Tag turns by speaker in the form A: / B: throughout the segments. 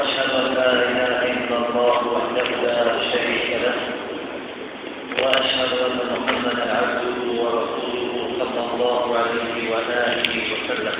A: وأشهد أن لا إله إلا الله وحده لا شريك له وأشهد أن محمدا عبده ورسوله صلى الله عليه وآله وسلم.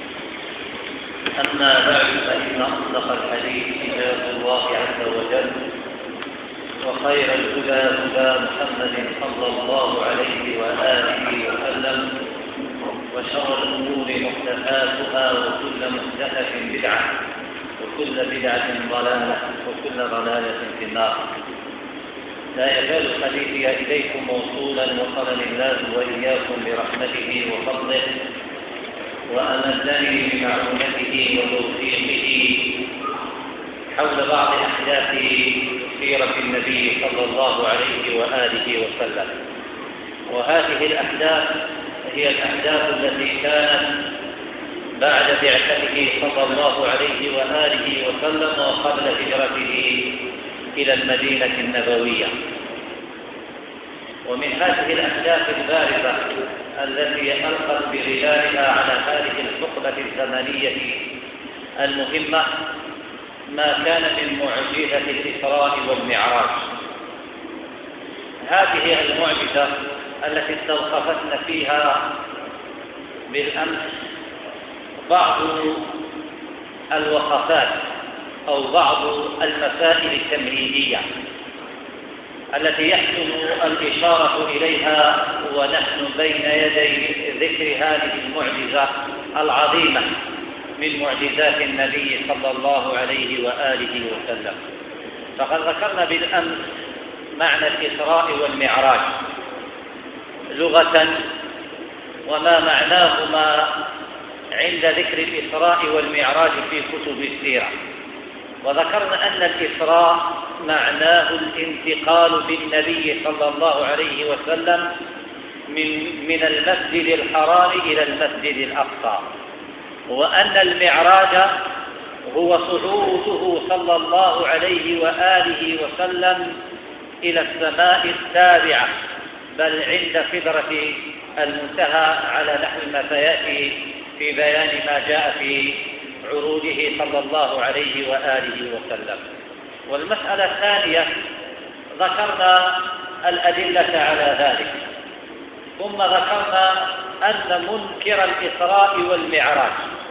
A: أما بعد فإن أصدق الحديث كتاب الله عز وجل وخير الهدى هدى محمد صلى الله عليه وآله وسلم وشر الأمور محدثاتها وكل محدثة بدعة وكل بدعة ضلالة وكل ضلالة في النار. لا يزال حديثي إليكم موصولا وصلني الله وإياكم برحمته وفضله وأمدني بمعونته وتوفيقه حول بعض أحداث سيرة النبي صلى الله عليه وآله وسلم. وهذه الأحداث هي الأحداث التي كانت بعد بعثته صلى الله عليه وآله وسلم وقبل هجرته إلى المدينة النبوية. ومن هذه الأحداث البارزة التي ألقت بظلالها على هذه الحقبة الزمنية المهمة ما كان من معجزة الإسراء والمعراج. هذه المعجزة التي استوقفتنا فيها بالأمس بعض الوقفات أو بعض المسائل التمهيدية التي يحسن الإشارة إليها ونحن بين يدي ذكر هذه المعجزة العظيمة من معجزات النبي صلى الله عليه وآله وسلم. فقد ذكرنا بالأمس معنى الإسراء والمعراج لغة وما معناهما عند ذكر الإسراء والمعراج في كتب السيرة. وذكرنا أن الإسراء معناه الانتقال بالنبي صلى الله عليه وسلم من المسجد الحرام إلى المسجد الأقصى، وأن المعراج هو صعوده صلى الله عليه وآله وسلم إلى السماء السابعة بل عند سدرة المنتهى على نحو ما سيأتي في بيان ما جاء في عروجه صلى الله عليه وآله وسلم. والمسألة الثانية ذكرنا الأدلة على ذلك، ثم ذكرنا أن منكر الإسراء والمعراج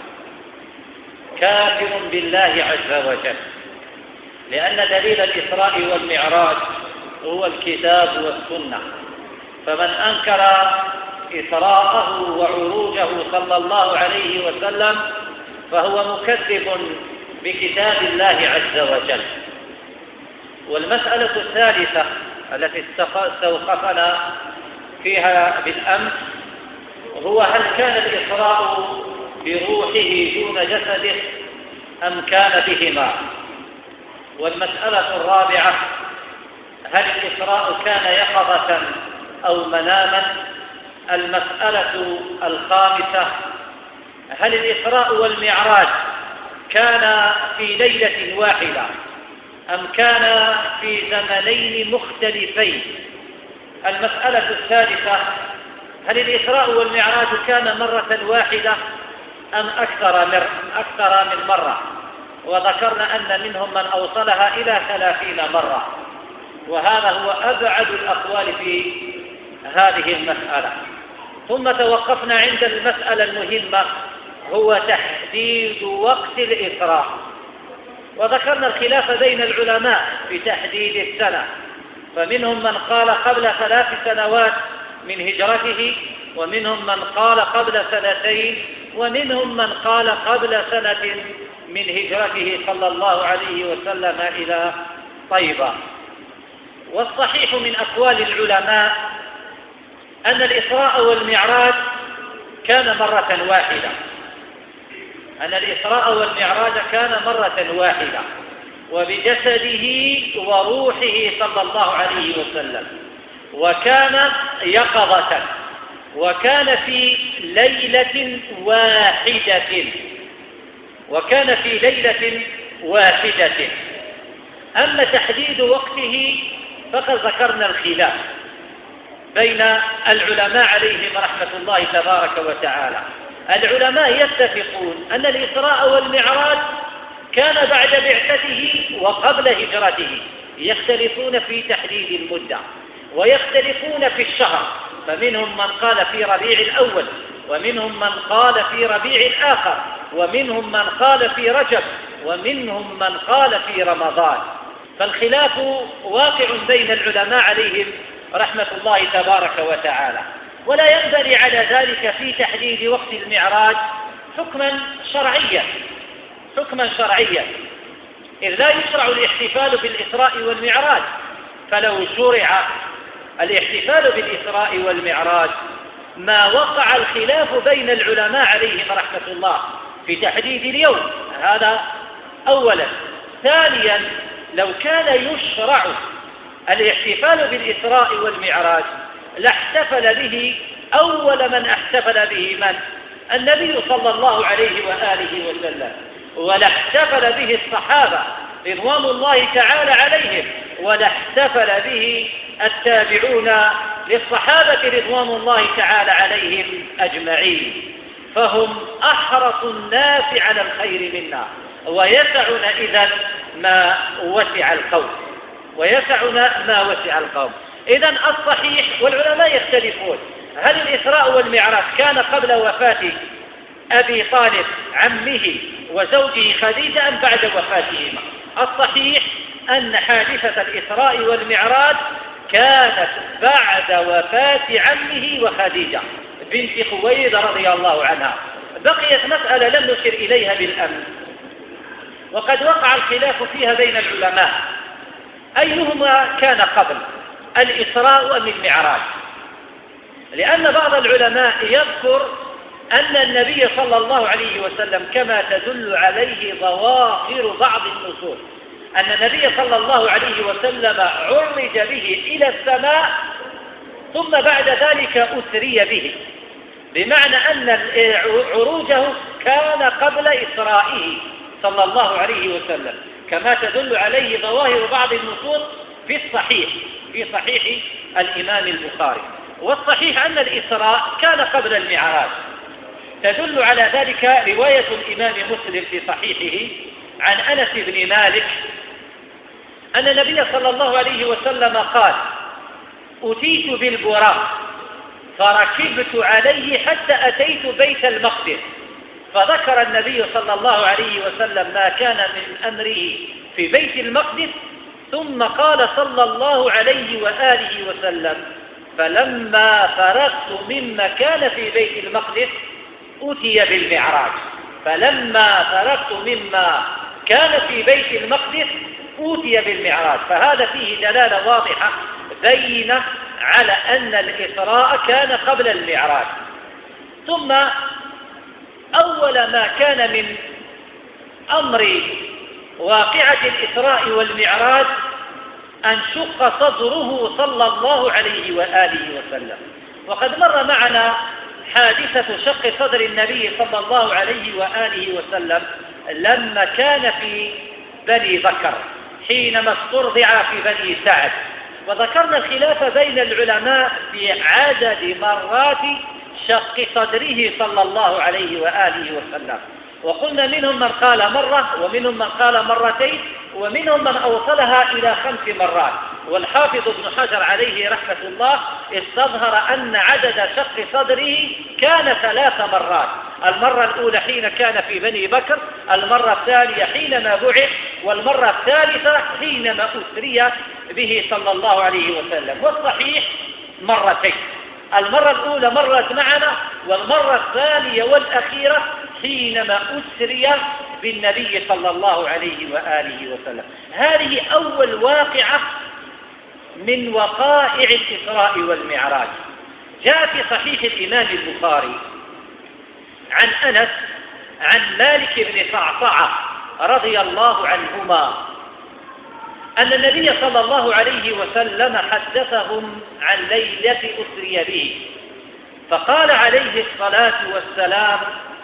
A: كافر بالله عز وجل، لأن دليل الإسراء والمعراج هو الكتاب والسنة. فمن أنكر إسراءه وعروجه صلى الله عليه وسلم فهو مكذب بكتاب الله عز وجل. والمسألة الثالثة التي استوقفنا فيها بالأمس هو هل كان الإسراء بروحه دون جسده أم كان بهما؟ والمسألة الرابعة هل الإسراء كان يقظة أو مناما؟ المسألة الخامسة هل الإسراء والمعراج كان في ليلة واحدة أم كان في زمنين مختلفين؟ المسألة الثالثة هل الإسراء والمعراج كان مرة واحدة أم أكثر من مرة؟ وذكرنا أن منهم من أوصلها إلى 30 مرة، وهذا هو أبعد الأقوال في هذه المسألة. ثم توقفنا عند المسألة المهمة هو تحديد وقت الإسراء، وذكرنا الخلاف بين العلماء في تحديد السنة، فمنهم من قال قبل 3 سنوات من هجرته، ومنهم من قال قبل 2 ومنهم من قال قبل 1 من هجرته صلى الله عليه وسلم إلى طيبة. والصحيح من أقوال العلماء أن الإسراء والمعراج كان مرة واحدة، أن الإسراء والمعراج كان مرة واحدة وبجسده وروحه صلى الله عليه وسلم، وكان يقظة، وكان في ليلة واحدة. أما تحديد وقته فقد ذكرنا الخلاف بين العلماء عليهم رحمة الله تبارك وتعالى. العلماء يتفقون أن الإسراء والمعراج كان بعد بعثته وقبل هجرته يختلفون في تحديد المدة ويختلفون في الشهر، فمنهم من قال في ربيع الأول، ومنهم من قال في ربيع الآخر، ومنهم من قال في رجب، ومنهم من قال في رمضان. فالخلاف واقع بين العلماء عليهم رحمة الله تبارك وتعالى، ولا ينبغي على ذلك في تحديد وقت المعراج حكما شرعيا، إذ لا يشرع الاحتفال بالإسراء والمعراج. فلو شرع الاحتفال بالإسراء والمعراج ما وقع الخلاف بين العلماء عليهم رحمة الله في تحديد اليوم، هذا أولا. ثانيا، لو كان يشرع الاحتفال بالإسراء والمعراج لاحتفل به أول من احتفل به النبي صلى الله عليه وآله وسلم، ولاحتفل به الصحابة رضوان الله تعالى عليهم، ولاحتفل به التابعون للصحابة رضوان الله تعالى عليهم أجمعين، فهم أحرص الناس على الخير منا، ويسعنا إذن ما وسع القوم. إذن الصحيح، والعلماء يختلفون، هل الإسراء والمعراج كان قبل وفاة أبي طالب عمه وزوجه خديجة أم بعد وفاتهما؟ الصحيح أن حادثة الإسراء والمعراج كانت بعد وفاة عمه وخديجة بنت خويلد رضي الله عنها. بقيت مسألة لم نشر إليها بالأمس، وقد وقع الخلاف فيها بين العلماء، أيهما كان قبل، الإسراء أم المعراج؟ لأن بعض العلماء يذكر أن النبي صلى الله عليه وسلم، كما تدل عليه ظواهر بعض النصوص، أن النبي صلى الله عليه وسلم عرج به إلى السماء ثم بعد ذلك أسري به، بمعنى أن عروجه كان قبل إسرائه صلى الله عليه وسلم، كما تدل عليه ظواهر بعض النصوص في صحيح الإمام البخاري. والصحيح أن الإسراء كان قبل المعراج. تدل على ذلك رواية الإمام مسلم في صحيحه عن أنس بن مالك أن النبي صلى الله عليه وسلم قال: أتيت بالبراق فركبت عليه حتى أتيت بيت المقدس، فذكر النبي صلى الله عليه وسلم ما كان من أمره في بيت المقدس، ثم قال صلى الله عليه وآله وسلم: فلما فرغت مما كان في بيت المقدس أتي بالمعراج. فلما فرغت مما كان في بيت المقدس أتي بالمعراج. فهذا فيه دلالة واضحة بينة على أن الإسراء كان قبل المعراج. ثم أول ما كان من أمر واقعة الإسراء والمعراج أن شق صدره صلى الله عليه وآله وسلم. وقد مر معنا حادثة شق صدر النبي صلى الله عليه وآله وسلم لما كان في بني بكر حينما استرضع في بني سعد، وذكرنا الخلاف بين العلماء في عدد مرات شق صدره صلى الله عليه وآله وسلم، وقلنا منهم من قال مرة، ومنهم من قال مرتين، ومنهم من أوصلها إلى 5 مرات. والحافظ ابن حجر عليه رحمة الله استظهر أن عدد شق صدره كان 3 مرات، المرة الأولى حين كان في بني بكر، المرة الثانية حينما بعث، والمرة الثالثة حينما أسري به صلى الله عليه وسلم. والصحيح مرتين، المرة الأولى مرت معنا، والمرة الثانية والأخيرة حينما أسري بالنبي صلى الله عليه وآله وسلم. هذه أول واقعة من وقائع الإسراء والمعراج. جاء في صحيح الإمام البخاري عن أنس عن مالك بن صعصعة رضي الله عنهما أن النبي صلى الله عليه وسلم حدثهم عن ليلة أسري به، فقال عليه الصلاة والسلام: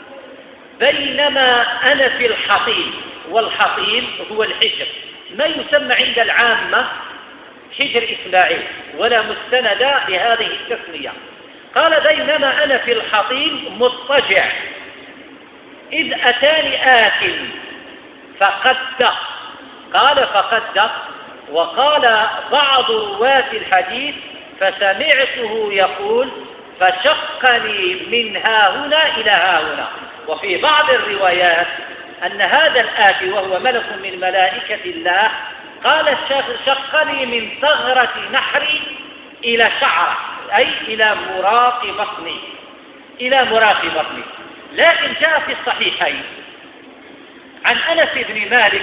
A: بينما أنا في الحطيم، والحطيم هو الحجر، ما يسمى عند العامة حجر إسماعيل، ولا مستند لهذه التسمية. قال: بينما أنا في الحطيم مضطجع إذ أتاني آت فقد، قال فقد. وقال بعض رواة الحديث فسمعته يقول فشقني من ها هنا إلى ها هنا. وفي بعض الروايات أن هذا الآتي وهو ملك من ملائكة الله قال شقني من ثغرة نحري إلى شعرة، أي إلى مراق بطني، إلى مراق بطني. لكن جاء في الصحيحين عن أنس بن مالك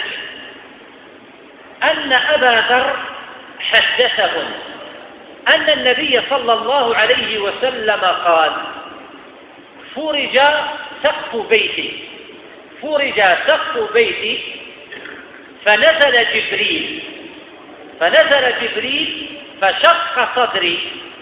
A: أن أبا ذر حدثهم أن النبي صلى الله عليه وسلم قال فرج سقف بيتي فنزل جبريل فشق صدري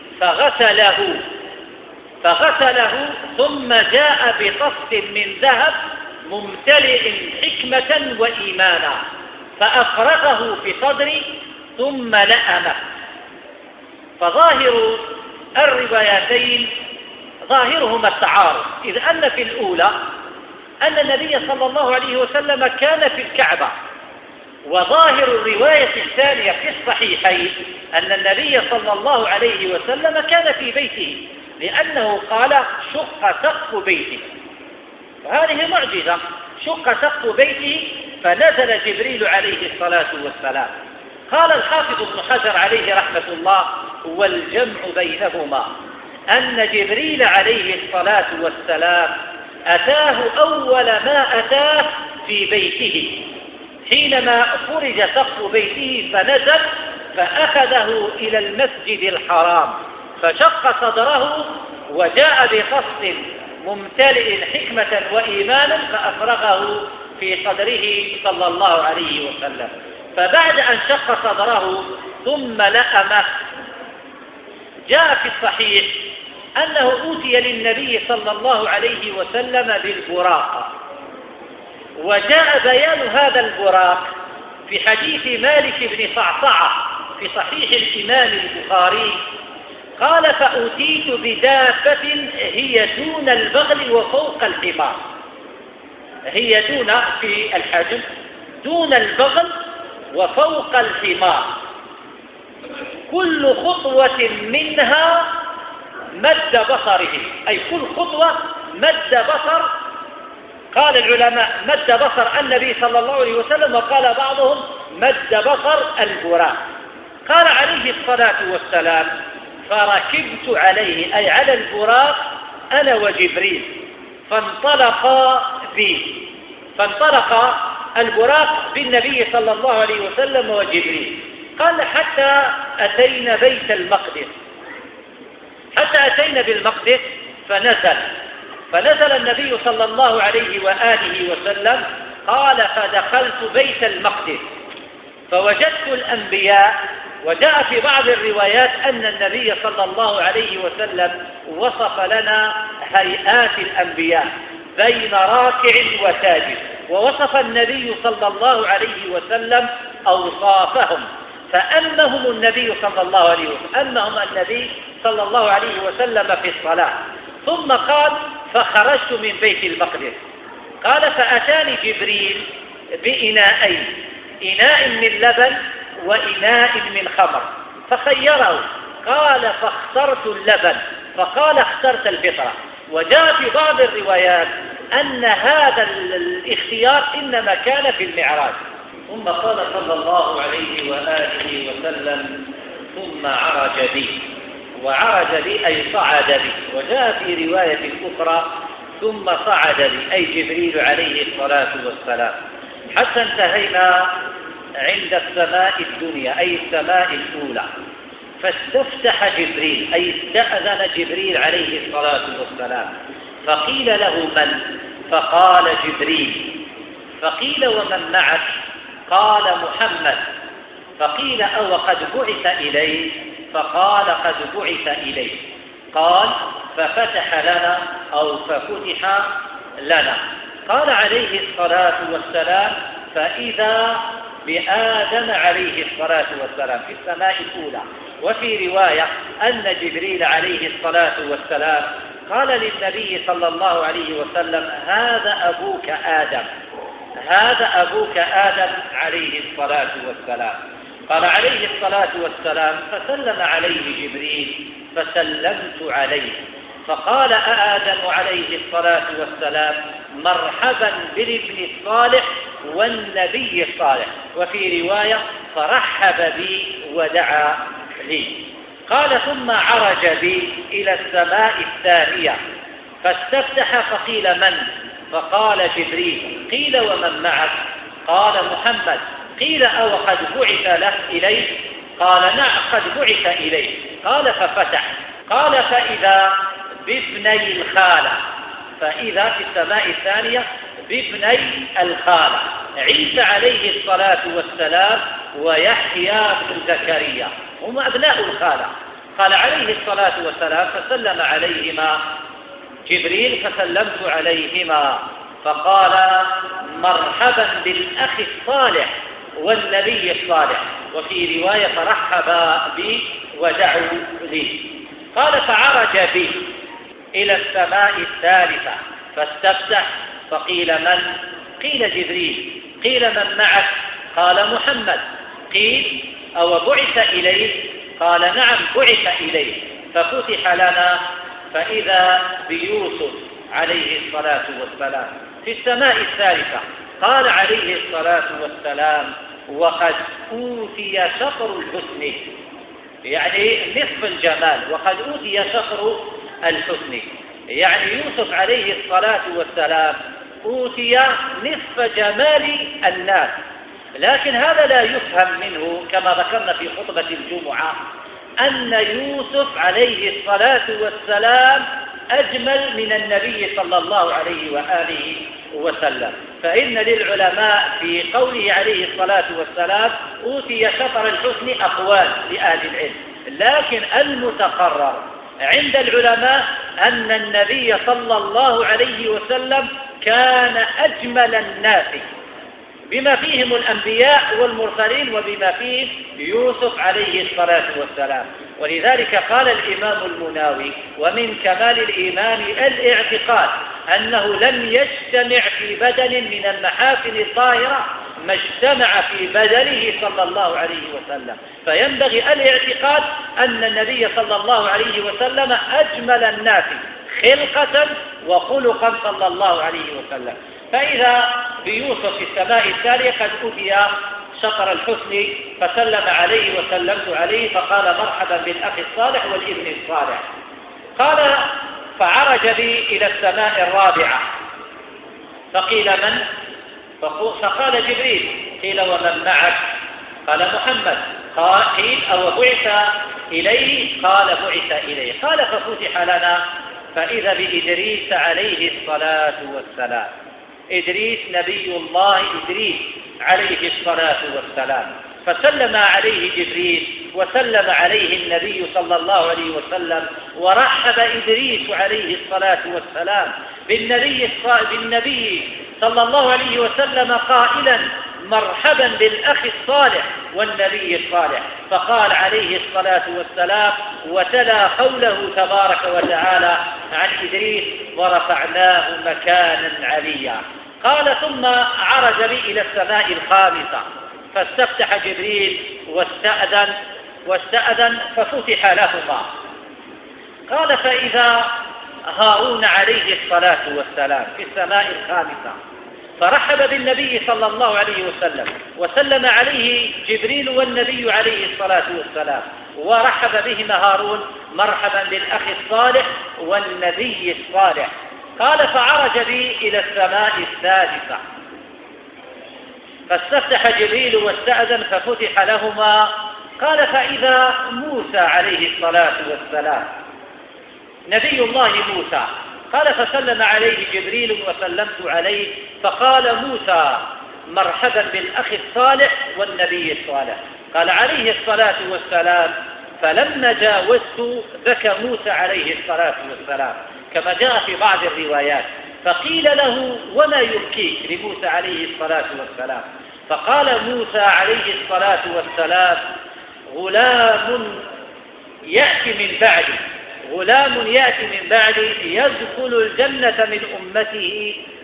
A: فغسله ثم جاء بقص من ذهب ممتلئ حكمة وإيمانا فأفرغه في صدري ثم لأمه. فظاهر الروايتين ظاهرهما التعارض، إذ أن في الأولى أن النبي صلى الله عليه وسلم كان في الكعبة، وظاهر الرواية الثانية في الصحيحين أن النبي صلى الله عليه وسلم كان في بيته، لأنه قال شق سقف بيتي، وهذه معجزة. شق سقف بيته فنزل جبريل عليه الصلاة والسلام. قال الحافظ ابن حجر عليه رحمة الله والجمع بينهما أن جبريل عليه الصلاة والسلام أتاه أول ما أتاه في بيته حينما فرج سقف بيته فنزل فأخذه إلى المسجد الحرام فشق صدره وجاء بقص ممتلئ حكمة وإيمانا فأفرغه في صدره صلى الله عليه وسلم. فبعد أن شق صدره ثم لأمه جاء في الصحيح أنه أوتي للنبي صلى الله عليه وسلم بالبراق، وجاء بيان هذا البراق في حديث مالك بن صعصعة في صحيح الإمام البخاري قال فأوتيت بدابة هي دون البغل وفوق الحمار، هي دون في الحجم دون البغل وفوق الحمار، كل خطوة منها مد بصره، أي كل خطوة مد بصر. قال العلماء مد بصر النبي صلى الله عليه وسلم، وقال بعضهم مد بصر البراق. قال عليه الصلاة والسلام فركبت عليه، أي على البراق أنا وجبريل، فانطلق البراق بالنبي صلى الله عليه وسلم وجبريل. قال حتى أتينا بيت المقدس، حتى أتينا بالمقدس فنزل النبي صلى الله عليه وآله وسلم. قال فدخلت بيت المقدس فوجدت الأنبياء، وجاء في بعض الروايات أن النبي صلى الله عليه وسلم وصف لنا هيئات الأنبياء بين راكع وساجد، ووصف النبي صلى الله عليه وسلم أوصافهم، فأمهم النبي صلى الله عليه وسلم في الصلاة. ثم قال فخرجت من بيت المقدس. قال فأتاني جبريل بإناءين، إناء من لبن وإناء من خمر، فخيره. قال فاخترت اللبن، فقال اخترت الفطرة. وجاء في بعض الروايات أن هذا الاختيار إنما كان في المعراج. ثم قال صلى الله عليه وآله وسلم ثم عرج بي، وعرج بي أي صعد بي. وجاء في رواية أخرى ثم صعد بي أي جبريل عليه الصلاة والسلام، حتى انتهينا عند السماء الدنيا أي السماء الأولى. فاستفتح جبريل أي استأذن جبريل عليه الصلاة والسلام، فقيل له من؟ فقال جبريل. فقيل ومن معك؟ قال محمد. فقيل أو قد بعث إليه؟ فقال قد بعث إليه. قال ففتح لنا أو ففتح لنا. قال عليه الصلاة والسلام فإذا بآدم عليه الصلاة والسلام في السماء الأولى. وفي رواية أن جبريل عليه الصلاة والسلام قال للنبي صلى الله عليه وسلم هذا أبوك آدم، هذا أبوك آدم عليه الصلاة والسلام. قال عليه الصلاة والسلام: فسلم عليه جبريل فسلمت عليه، فقال آدم عليه الصلاة والسلام: مرحبا بالابن الصالح والنبي الصالح. وفي رواية: فرحب بي ودعا لي. قال: ثم عرج بي إلى السماء الثانية فاستفتح فقيل: من؟ فقال: جبريل. قيل: ومن معك؟ قال: محمد. قيل: أو قد بعث له إليه؟ قال: نعم قد بعث إليه. قال: ففتح. قال: فإذا بابني الخالة، فإذا في السماء الثانية بابني الخالة عيسى عليه الصلاة والسلام ويحيى بن زكريا، هم أبناء الخالة. قال عليه الصلاة والسلام: فسلم عليهما جبريل فسلمت عليهما، فقال: مرحبا بالأخ الصالح والنبي الصالح. وفي رواية: فرحب بي ودعوا لي. قال: فعرج بي إلى السماء الثالثة فاستفتح فقيل: من؟ قيل: جبريل. قيل: من معك؟ قال: محمد. قيل: أو بعث إليه؟ قال: نعم بعث إليه. ففتح لنا فإذا بيوسف عليه الصلاة والسلام في السماء الثالثة. قال عليه الصلاة والسلام: وقد أوتي شطر الحسن، يعني نصف الجمال، وقد أوتي شطر الحسن، يعني يوسف عليه الصلاة والسلام أوتي نصف جمال الناس. لكن هذا لا يفهم منه كما ذكرنا في خطبة الجمعة أن يوسف عليه الصلاة والسلام أجمل من النبي صلى الله عليه وآله وسلم. فإن للعلماء في قوله عليه الصلاة والسلام أوتي شطر الحسن أقوال لأهل العلم، لكن المتقرر عند العلماء أن النبي صلى الله عليه وسلم كان أجمل الناس بما فيهم الأنبياء والمرسلين وبما فيه يوسف عليه الصلاة والسلام. ولذلك قال الإمام المناوي: ومن كمال الإيمان الاعتقاد أنه لم يجتمع في بدن من المحافل الطاهرة ما اجتمع في بدنه صلى الله عليه وسلم. فينبغي الاعتقاد أن النبي صلى الله عليه وسلم أجمل الناس خلقة وخلقا صلى الله عليه وسلم. فإذا بيوسف في السماء التالية قد أوتي شطر الحسن فسلم عليه وسلمت عليه، فقال: مرحبا بالأخ الصالح والابن الصالح. قال: فعرج بي إلى السماء الرابعة فقيل: من؟ فقال: جبريل. قيل: ومن معك؟ قال: محمد. قيل: أو بعث إليه؟ قال: بعث إليه. قال: ففتح لنا فإذا بإدريس عليه الصلاة والسلام. إدريس نبي الله إدريس عليه الصلاة والسلام. فسلم عليه جبريل وسلم عليه النبي صلى الله عليه وسلم، ورحب إدريس عليه الصلاة والسلام بالنبي صلى الله عليه وسلم قائلا: مرحبا بالأخ الصالح والنبي الصالح. فقال عليه الصلاة والسلام وتلا قوله تبارك وتعالى عن إدريس: ورفعناه مكانا عليا. قال: ثم عرج بي إلى السماء الخامسة فاستفتح جبريل واستأذن ففتح لهما. قال: فإذا هارون عليه الصلاة والسلام في السماء الخامسة فرحب بالنبي صلى الله عليه وسلم وسلم عليه جبريل والنبي عليه الصلاة والسلام، ورحب بهما هارون: مرحبا بالأخ الصالح والنبي الصالح. قال: فعرج بي إلى السماء السادسة فاستفتح جبريل واستأذن ففتح لهما. قال: فإذا موسى عليه الصلاة والسلام نبي الله موسى. قال: فسلم عليه جبريل وسلمت عليه، فقال موسى: مرحبا بالأخ الصالح والنبي الصالح. قال عليه الصلاة والسلام: فلما جاوزت بكى موسى عليه الصلاة والسلام كما جاء في بعض الروايات. فقيل له: وما يبكيك؟ لموسى عليه الصلاة والسلام. فقال موسى عليه الصلاة والسلام: غلام يأتي من بعدي يدخل الجنة من أمته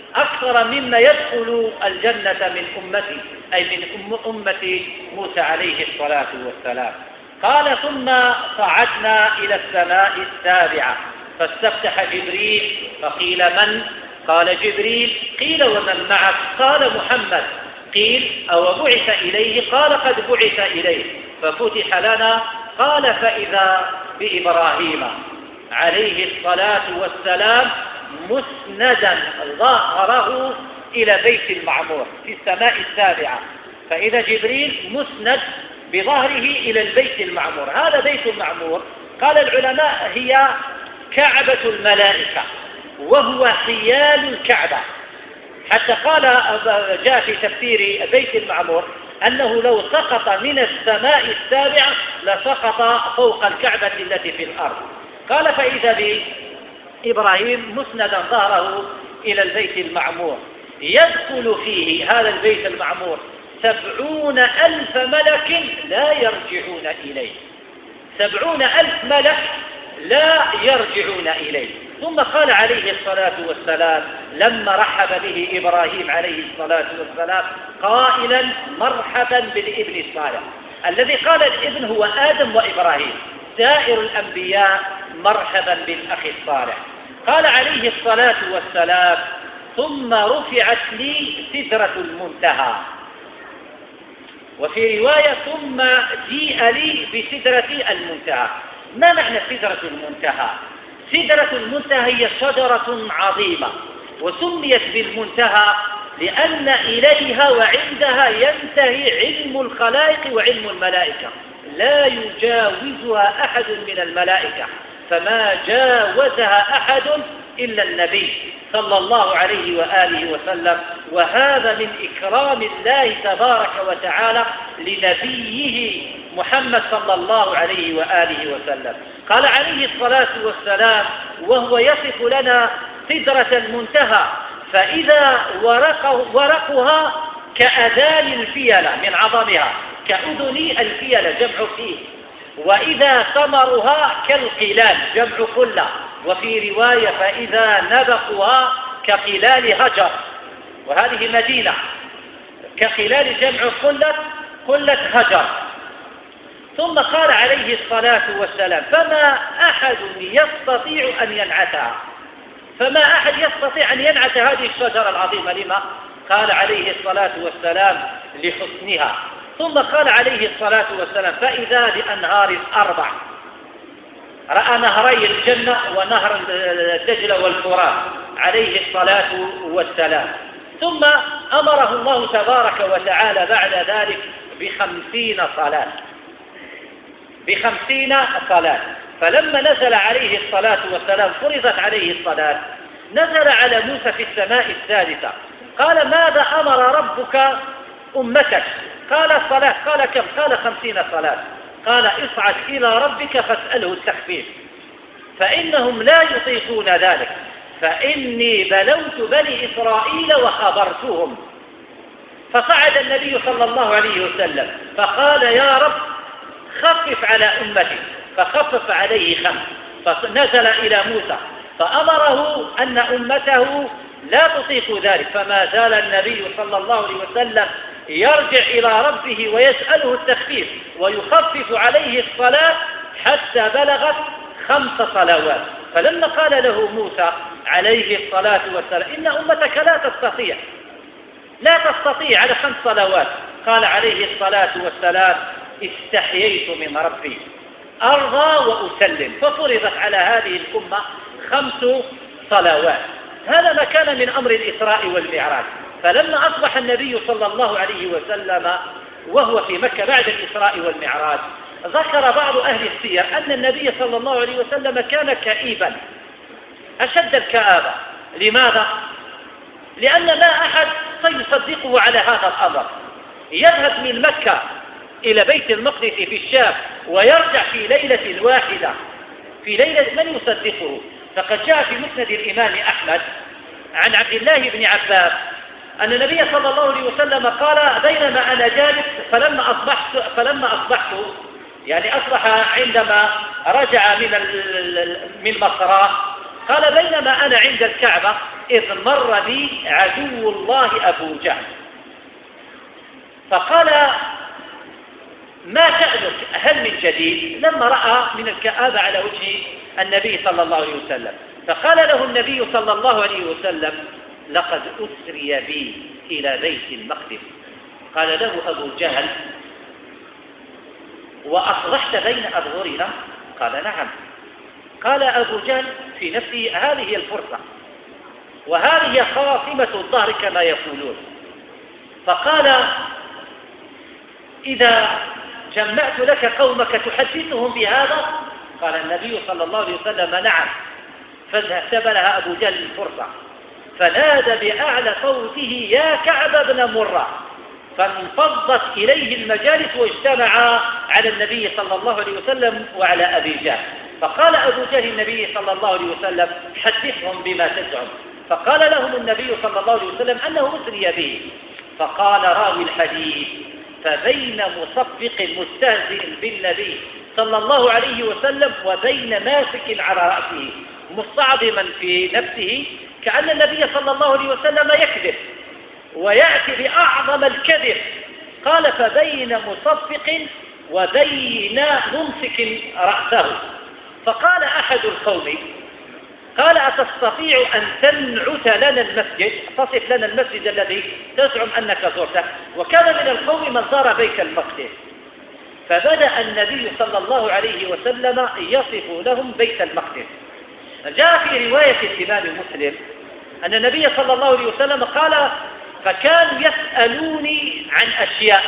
A: أكثر مما يدخل الجنة من أمتي، أي من أمة موسى عليه الصلاة والسلام. قال ثم صعدنا إلى السماء السابعة فاستفتح جبريل فقيل من؟ قال جبريل. قيل ومن معك؟ قال محمد. قيل أو بعث إليه؟ قال قد بعث إليه. ففتح لنا. قال فإذا بإبراهيم عليه الصلاة والسلام مسندا ظهره إلى بيت المعمور في السماء السابعة، فإذا جبريل مسند بظهره إلى البيت المعمور. هذا بيت المعمور قال العلماء هي كعبة الملائكة، وهو حيال الكعبة، حتى قال جاء في تفسير بيت المعمور أنه لو سقط من السماء السابعة لسقط فوق الكعبة التي في الأرض. قال فإذا بإبراهيم مسندا ظهره إلى البيت المعمور يدخل فيه هذا البيت المعمور 70,000 ملك لا يرجعون إليه. 70,000 ملك لا يرجعون إليه. ثم قال عليه الصلاة والسلام لما رحب به إبراهيم عليه الصلاة والسلام قائلا مرحبا بالابن الصالح. الذي قال الابن هو آدم وإبراهيم، سائر الأنبياء مرحبا بالأخ الصالح. قال عليه الصلاة والسلام ثم رفعت لي سدرة المنتهى، وفي رواية ثم جيء لي بسدرة المنتهى. ما معنى سدرة المنتهى؟ سدرة المنتهى هي شجرة عظيمة، وسميت بالمنتهى لأن إليها وعندها ينتهي علم الخلائق وعلم الملائكة، لا يجاوزها أحد من الملائكة، فما جاوزها أحد إلا النبي صلى الله عليه وآله وسلم. وهذا من إكرام الله تبارك وتعالى لنبيه محمد صلى الله عليه وآله وسلم. قال عليه الصلاة والسلام وهو يصف لنا سدرة المنتهى فإذا ورقها كأذان الفيلة من عظمها، كأذن الفيلة جمع فيه، وإذا ثمرها كالقلال جمع قلة، وفي رواية فإذا نبقها كقلال هجر، وهذه مدينة كقلال جمع قلة هجر. ثم قال عليه الصلاة والسلام فما أحد يستطيع أن ينعتها، فما أحد يستطيع أن ينعت هذه الشجرة العظيمة. لما؟ قال عليه الصلاة والسلام لحسنها. ثم قال عليه الصلاة والسلام فإذا بأنهار 4، رأى نهري الجنة ونهر الدجلة والفرات عليه الصلاة والسلام. ثم أمره الله تبارك وتعالى بعد ذلك ب50 صلاة. فلما نزل عليه الصلاة والسلام فرضت عليه الصلاة، نزل على موسى في السماء الثالثة قال ماذا أمر ربك أمتك؟ قال الصلاة. قال كم؟ قال 50 صلاة. قال اصعد إلى ربك فاسأله التخفيف فإنهم لا يطيقون ذلك، فإني بلوت بني إسرائيل وخبرتهم. فصعد النبي صلى الله عليه وسلم فقال يا رب خفف على أمتي، فخفف عليه 5. فنزل إلى موسى فأمره أن أمته لا تطيق ذلك، فما زال النبي صلى الله عليه وسلم يرجع إلى ربه ويسأله التخفيف ويخفف عليه الصلاة حتى بلغت 5 صلوات. فلما قال له موسى عليه الصلاة والسلام إن أمتك لا تستطيع على 5 صلوات، قال عليه الصلاة والسلام استحييت من ربي أرضى وأسلم، ففرضت على هذه الأمة 5 صلوات. هذا ما كان من أمر الإسراء والمعراج. فلما أصبح النبي صلى الله عليه وسلم وهو في مكة بعد الإسراء والمعراج، ذكر بعض أهل السير أن النبي صلى الله عليه وسلم كان كئيبا أشد الكآبة. لماذا؟ لأن لا أحد سيصدقه على هذا الأمر. يذهب من مكة إلى بيت المقدس في الشام ويرجع في ليلة واحدة، في ليلة من يصدقه؟ فقد جاء في مسند الإمام أحمد عن عبد الله بن عباس أن النبي صلى الله عليه وسلم قال بينما أنا جالس فلما أصبحت يعني أصبح عندما رجع من مصر، قال بينما أنا عند الكعبة
B: إذ مر بي عدو الله أبو جهل فقال ما شأنك هل من جديد؟ لما رأى من الكآبة على وجه النبي صلى الله عليه وسلم، فقال له النبي صلى الله عليه وسلم لقد أسري بي إلى بيت المقدس. قال له أبو جهل وأصلحت بين أظهرنا؟ قال نعم. قال أبو جهل في نفسه هذه هي الفرصة وهذه هي خاصمة الظهر كما يقولون، فقال إذا جمعت لك قومك تحدثهم بهذا؟ قال النبي صلى الله عليه وسلم نعم. فاستبلها أبو جهل الفرصة فنادى بأعلى صوته يا كعب بن مرة، فانفضت إليه المجالس واجتمعا على النبي صلى الله عليه وسلم وعلى أبي جهل. فقال أبو جهل النبي صلى الله عليه وسلم حدثهم بما تزعم. فقال لهم النبي صلى الله عليه وسلم أنه أسري به. فقال راوي الحديث فبين مصفق مستهزئ بالنبي صلى الله عليه وسلم وبين ماسك على رأسه مستعظما في نفسه كأن النبي صلى الله عليه وسلم يكذب ويأتي بأعظم الكذب. قال فبين مصفق وبين ممسك رأسه. فقال أحد القوم قال أتستطيع أن تنعت لنا المسجد، تصف لنا المسجد الذي تزعم أنك زرته؟ وكان من القوم من زار بيت المقدس. فبدأ النبي صلى الله عليه وسلم يصف لهم بيت المقدس. جاء في رواية الإمام مسلم أن النبي صلى الله عليه وسلم قال فكانوا يسألوني عن أشياء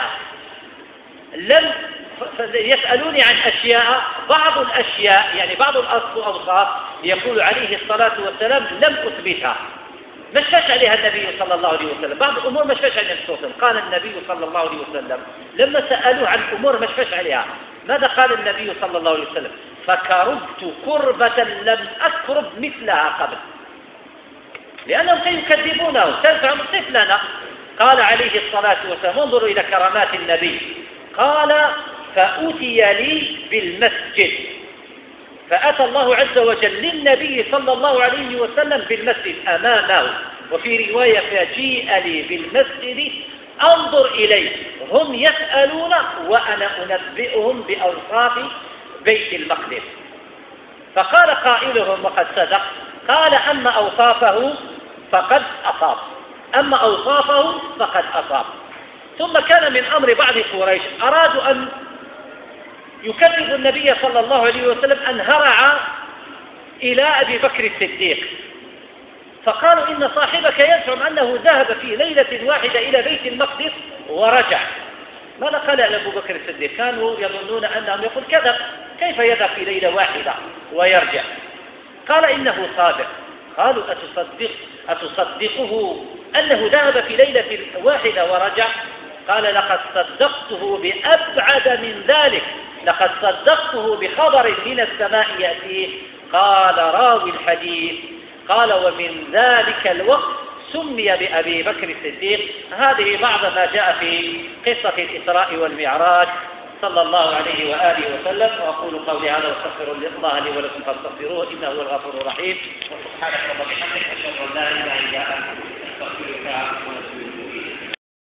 B: يسألوني عن أشياء، بعض الأشياء يعني بعض الأوصاف يقول عليه الصلاة والسلام لم أثبتها، ما شفاش عليها النبي صلى الله عليه وسلم، بعض الأمور ما شفاش عليها الرسول. قال النبي صلى الله عليه وسلم لما سألوه عن أمور ما شفاش عليها ماذا قال النبي صلى الله عليه وسلم؟ فكربت كربة لم أكرب مثلها قبل، لأنهم سيكذبونه سيزعم صف لنا. قال عليه الصلاة والسلام انظروا إلى كرامات النبي، قال فأتي لي بالمسجد، فأتى الله عز وجل للنبي صلى الله عليه وسلم بالمسجد أمامه. وفي رواية فجيء لي بالمسجد أنظر إليه هم يسألون وأنا أنبئهم بأوصاف بيت المقدس. فقال قائلهم وقد صدق، قال أما أوصافه فقد أصاب، أما أوصافه فقد أصاب. ثم كان من أمر بعض قريش أرادوا أن يكذب النبي صلى الله عليه وسلم أن هرع إلى أبي بكر الصديق، فقالوا إن صاحبك يزعم أنه ذهب في ليلة واحدة إلى بيت المقدس ورجع. ماذا قال أبو بكر الصديق؟ كانوا يظنون أنهم يقول كذب، كيف يذهب في ليلة واحدة ويرجع؟ قال إنه صادق. قالوا أتصدقه أنه ذهب في ليلة واحدة ورجع؟ قال لقد صدقته بأبعد من ذلك، لقد صدقته بخبر من السماء يأتيه. قال راوي الحديث قال ومن ذلك الوقت سمي بأبي بكر الصديق. هذه بعض ما جاء في قصة الإسراء والمعراج صلى الله عليه وآله وسلم. وأقول قولي هذا واستغفر الله لي ولكم فاستغفروه إنه هو الغفور الرحيم. وسبحانك اللهم وبحمدك أشهد أن لا إله إلا أنت أستغفرك.